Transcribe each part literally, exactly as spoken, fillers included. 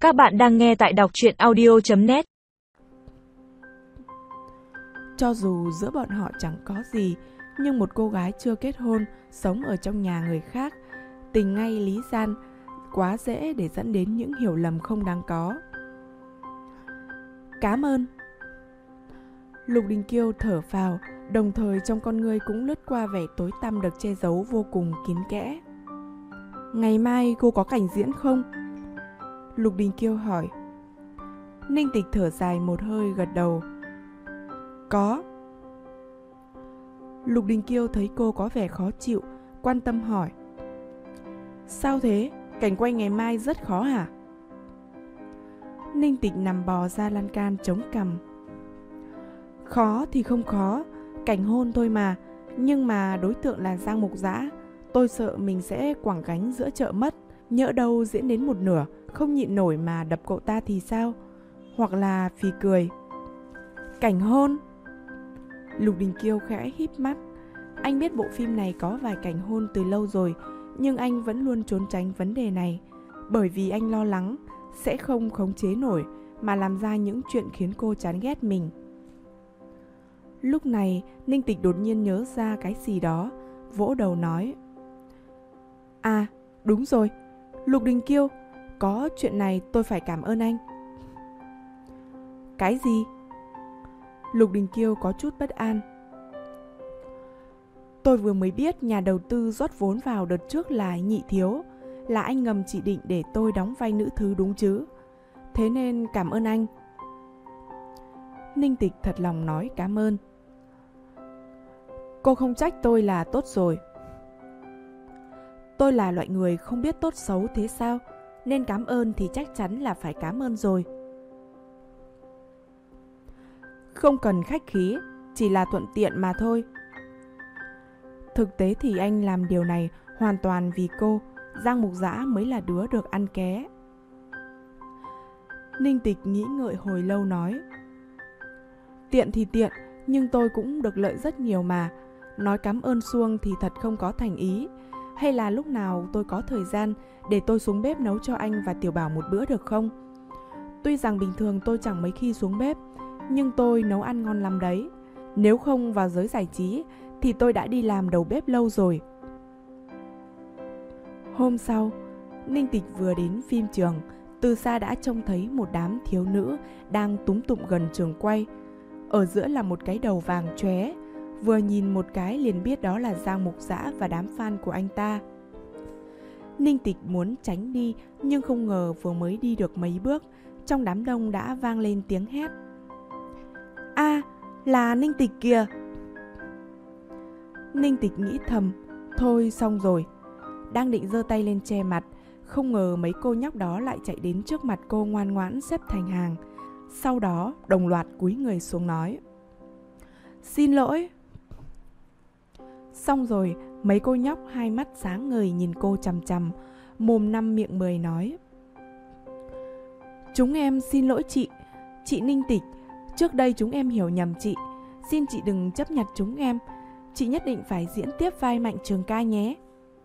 Các bạn đang nghe tại đọc truyện audio chấm net. Cho dù giữa bọn họ chẳng có gì, nhưng một cô gái chưa kết hôn, sống ở trong nhà người khác, tình ngay lý gian, quá dễ để dẫn đến những hiểu lầm không đáng có. Cảm ơn. Lục Đình Kiêu thở phào, đồng thời trong con ngươi cũng lướt qua vẻ tối tăm được che giấu vô cùng kín kẽ. Ngày mai cô có cảnh diễn không? Lục Đình Kiêu hỏi. Ninh Tịch thở dài một hơi gật đầu. Có. Lục Đình Kiêu thấy cô có vẻ khó chịu, quan tâm hỏi. Sao thế? Cảnh quay ngày mai rất khó hả? Ninh Tịch nằm bò ra lan can chống cằm. Khó thì không khó, cảnh hôn thôi mà. Nhưng mà đối tượng là Giang Mục Dã, tôi sợ mình sẽ quẳng gánh giữa chợ mất. Nhỡ đâu diễn đến một nửa, không nhịn nổi mà đập cậu ta thì sao? Hoặc là phì cười. Cảnh hôn? Lục Đình Kiêu khẽ híp mắt. Anh biết bộ phim này có vài cảnh hôn từ lâu rồi, nhưng anh vẫn luôn trốn tránh vấn đề này, bởi vì anh lo lắng sẽ không khống chế nổi mà làm ra những chuyện khiến cô chán ghét mình. Lúc này, Ninh Tịch đột nhiên nhớ ra cái gì đó, vỗ đầu nói. À, đúng rồi, Lục Đình Kiêu, có chuyện này tôi phải cảm ơn anh. Cái gì? Lục Đình Kiêu có chút bất an. Tôi vừa mới biết nhà đầu tư rót vốn vào đợt trước là Nhị Thiếu, là anh ngầm chỉ định để tôi đóng vai nữ thứ đúng chứ? Thế nên cảm ơn anh. Ninh Tịch thật lòng nói cảm ơn. Cô không trách tôi là tốt rồi. Tôi là loại người không biết tốt xấu thế sao, nên cảm ơn thì chắc chắn là phải cảm ơn rồi. Không cần khách khí, chỉ là thuận tiện mà thôi. Thực tế thì anh làm điều này hoàn toàn vì cô, Giang Mục Dã mới là đứa được ăn ké. Ninh Tịch nghĩ ngợi hồi lâu nói. Tiện thì tiện, nhưng tôi cũng được lợi rất nhiều mà. Nói cảm ơn suông thì thật không có thành ý. Hay là lúc nào tôi có thời gian để tôi xuống bếp nấu cho anh và Tiểu Bảo một bữa được không? Tuy rằng bình thường tôi chẳng mấy khi xuống bếp, nhưng tôi nấu ăn ngon lắm đấy. Nếu không vào giới giải trí thì tôi đã đi làm đầu bếp lâu rồi. Hôm sau, Ninh Tịch vừa đến phim trường, từ xa đã trông thấy một đám thiếu nữ đang túm tụm gần trường quay. Ở giữa là một cái đầu vàng chóe, vừa nhìn một cái liền biết đó là Giang Mục Dã và đám fan của anh ta. Ninh Tịch muốn tránh đi, nhưng không ngờ vừa mới đi được mấy bước, trong đám đông đã vang lên tiếng hét. À, là Ninh Tịch kìa! Ninh Tịch nghĩ thầm, thôi xong rồi. Đang định giơ tay lên che mặt, không ngờ mấy cô nhóc đó lại chạy đến trước mặt cô ngoan ngoãn xếp thành hàng. Sau đó đồng loạt cúi người xuống nói. Xin lỗi. Xong rồi, mấy cô nhóc hai mắt sáng ngời nhìn cô chằm chằm, mồm năm miệng mười nói. Chúng em xin lỗi chị, chị Ninh Tịch. Trước đây chúng em hiểu nhầm chị. Xin chị đừng chấp nhặt chúng em. Chị nhất định phải diễn tiếp vai Mạnh Trường Ca nhé.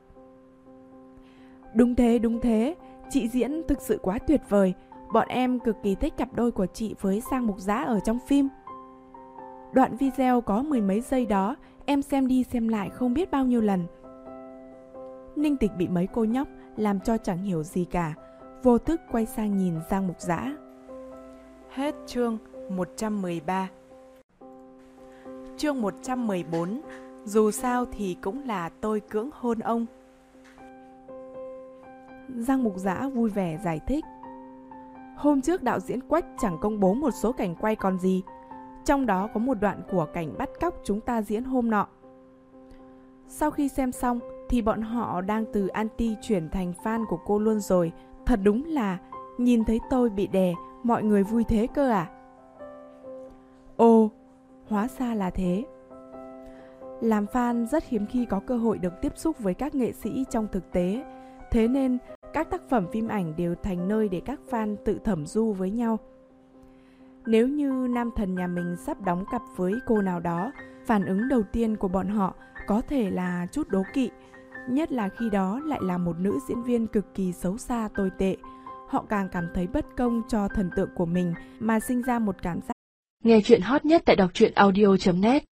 Đúng thế, đúng thế. Chị diễn thực sự quá tuyệt vời. Bọn em cực kỳ thích cặp đôi của chị với Giang Mục Dã ở trong phim. Đoạn video có mười mấy giây đó, em xem đi xem lại không biết bao nhiêu lần. Ninh Tịch bị mấy cô nhóc làm cho chẳng hiểu gì cả, vô thức quay sang nhìn Giang Mục Dã. Hết chương một trăm mười ba. Chương một trăm mười bốn. Dù sao thì cũng là tôi cưỡng hôn ông. Giang Mục Dã vui vẻ giải thích. Hôm trước đạo diễn Quách chẳng công bố một số cảnh quay còn gì. Trong đó có một đoạn của cảnh bắt cóc chúng ta diễn hôm nọ. Sau khi xem xong thì bọn họ đang từ anti chuyển thành fan của cô luôn rồi. Thật đúng là nhìn thấy tôi bị đè, mọi người vui thế cơ à? Ồ, hóa ra là thế. Làm fan rất hiếm khi có cơ hội được tiếp xúc với các nghệ sĩ trong thực tế. Thế nên các tác phẩm phim ảnh đều thành nơi để các fan tự thẩm du với nhau. Nếu như nam thần nhà mình sắp đóng cặp với cô nào đó, phản ứng đầu tiên của bọn họ có thể là chút đố kỵ. Nhất là khi đó lại là một nữ diễn viên cực kỳ xấu xa tồi tệ. họ càng cảm thấy bất công cho thần tượng của mình mà sinh ra một cảm giác. Nghe chuyện hot nhất tại đọc truyện audio chấm net